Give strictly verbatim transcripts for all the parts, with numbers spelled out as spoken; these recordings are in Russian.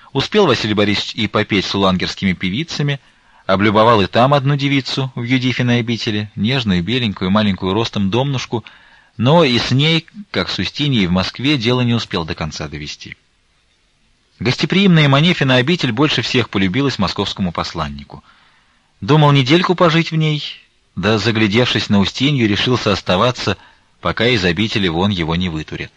Успел Василий Борисович и попеть с улангерскими певицами, облюбовал и там одну девицу в Юдифиной обители, нежную, беленькую, маленькую ростом домнушку, но и с ней, как с Устиньей в Москве, дело не успел до конца довести. Гостеприимная Манефина обитель больше всех полюбилась московскому посланнику. Думал недельку пожить в ней, да, заглядевшись на Устинью, решился оставаться, пока из обители вон его не вытурят.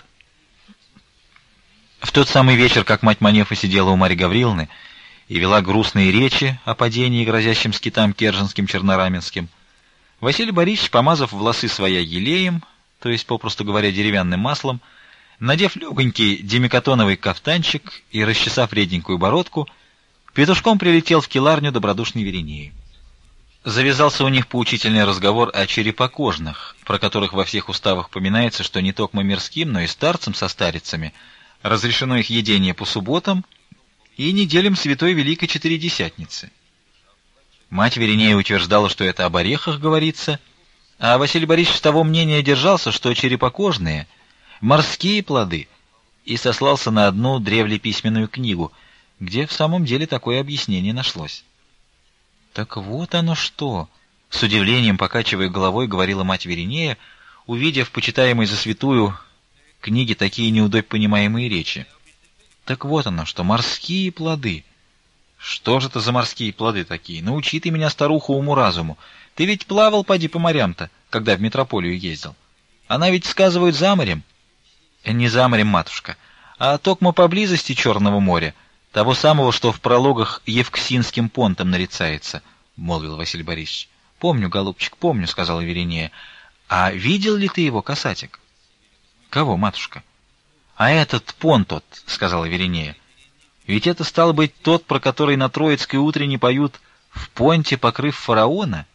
В тот самый вечер, как мать Манефа сидела у Марьи Гавриловны и вела грустные речи о падении, грозящем скитам Керженским, Чернораменским, Василий Борисович, помазав волосы своя елеем, то есть, попросту говоря, деревянным маслом, надев легонький демикатоновый кафтанчик и расчесав реденькую бородку, петушком прилетел в келарню добродушной Веринеи. Завязался у них поучительный разговор о черепокожных, про которых во всех уставах поминается, что не только мирским, но и старцам со старицами разрешено их едение по субботам и неделям Святой Великой Четыредесятницы. Мать Веринея утверждала, что это об орехах говорится, а Василий Борисович с того мнения держался, что черепокожные — морские плоды, и сослался на одну древлеписьменную книгу, где в самом деле такое объяснение нашлось. «Так вот оно что!» — с удивлением, покачивая головой, говорила мать Веринея, увидев почитаемой за святую книги такие неудобно понимаемые речи. «Так вот оно что, морские плоды!» «Что же это за морские плоды такие? Научи ты меня, старуху, уму-разуму. Ты ведь плавал, поди, по морям-то, когда в метрополию ездил. Она ведь, сказывают, за морем». «Не за морем, матушка, а токмо поблизости Черного моря, того самого, что в прологах Евксинским понтом нарицается», — молвил Василий Борисович. «Помню, голубчик, помню», — сказала Веринея. «А видел ли ты его, касатик?» «Кого, матушка?» «А этот понт тот», — сказала Веринея. «Ведь это стало быть тот, про который на Троицкой утренне поют «в понте покрыв фараона».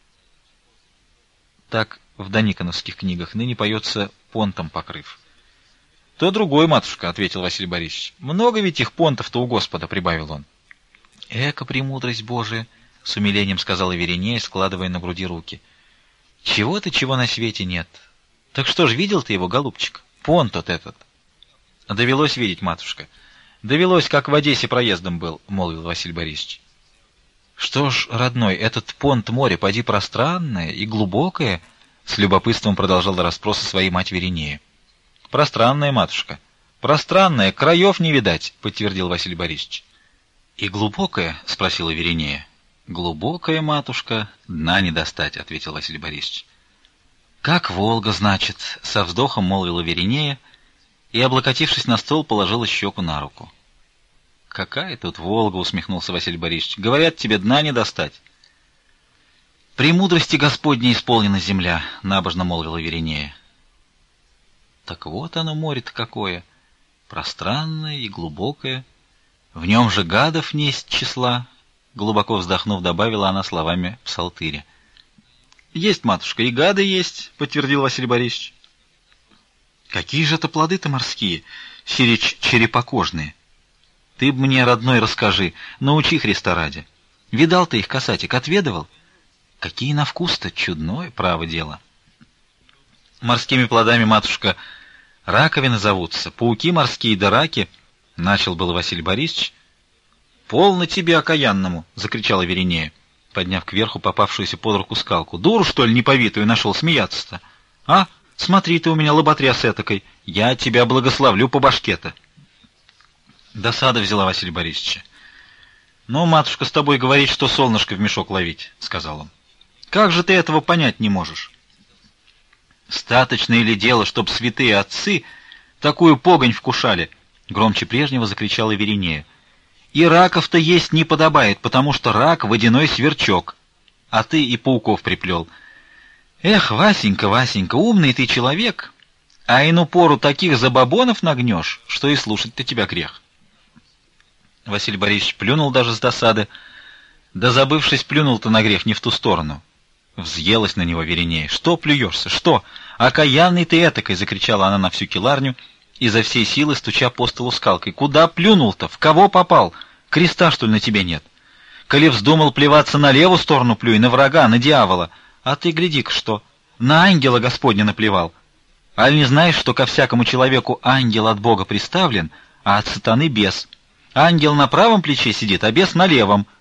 Так в дониконовских книгах ныне поется «понтом покрыв». «То другой, матушка», — ответил Василий Борисович. «Много ведь их понтов-то у Господа», — прибавил он. «Эка премудрость Божия», — с умилением сказала Веринея, складывая на груди руки. «Чего-то, чего на свете нет. Так что ж, видел ты его, голубчик? Понт тот этот». «Довелось видеть, матушка. Довелось, как в Одессе проездом был», — молвил Василий Борисович. «Что ж, родной, этот понт море, поди пространное и глубокое», — с любопытством продолжала расспросы своей мать Веринея. «Пространная, матушка. Пространная, краев не видать», — подтвердил Василий Борисович. «И глубокая?» — спросила Веринея. «Глубокая, матушка, дна не достать», — ответил Василий Борисович. «Как Волга, значит», — со вздохом молвила Веринея и, облокотившись на стол, положила щеку на руку. «Какая тут Волга?» — усмехнулся Василий Борисович. «Говорят, тебе дна не достать». «Премудрости Господней исполнена земля», — набожно молвила Веринея. «Так вот оно море-то какое, пространное и глубокое. В нем же гадов несть числа», — глубоко вздохнув, добавила она словами псалтыря. «Есть, матушка, и гады есть», — подтвердил Василий Борисович. «Какие же это плоды-то морские, сиречь черепокожные? Ты б мне, родной, расскажи, научи Христа ради. Видал ты их, касатик, отведывал? Какие на вкус-то, чудное, право дело». «Морскими плодами, матушка, раковины зовутся, пауки морские да раки», — начал было Василий Борисович. «Полно тебе, окаянному!» — закричала Веринея, подняв кверху попавшуюся под руку скалку. «Дуру, что ли, неповитую нашел смеяться-то? А? Смотри ты у меня лоботряс этакой, я тебя благословлю по башке-то». Досада взяла Василия Борисовича. «Ну, матушка, с тобой говорить, что солнышко в мешок ловить», — сказал он. «Как же ты этого понять не можешь?» «Статочно ли дело, чтоб святые отцы такую погонь вкушали?» — громче прежнего закричала Веринея. «И раков-то есть не подобает, потому что рак — водяной сверчок, а ты и пауков приплел. Эх, Васенька, Васенька, умный ты человек, а ину пору таких забабонов нагнешь, что и слушать-то тебя грех». Василий Борисович плюнул даже с досады, да, забывшись, плюнул-то на грех не в ту сторону. Взъелась на него Веринея. «Что плюешься? Что? Окаянный ты этакой!» — закричала она на всю келарню, изо всей силы стуча по столу скалкой. «Куда плюнул-то? В кого попал? Креста, что ли, на тебе нет? Коли вздумал плеваться на левую сторону, плюй, на врага, на дьявола. А ты гляди-ка что, на ангела Господня наплевал. А не знаешь, что ко всякому человеку ангел от Бога приставлен, а от сатаны бес? Ангел на правом плече сидит, а бес на левом.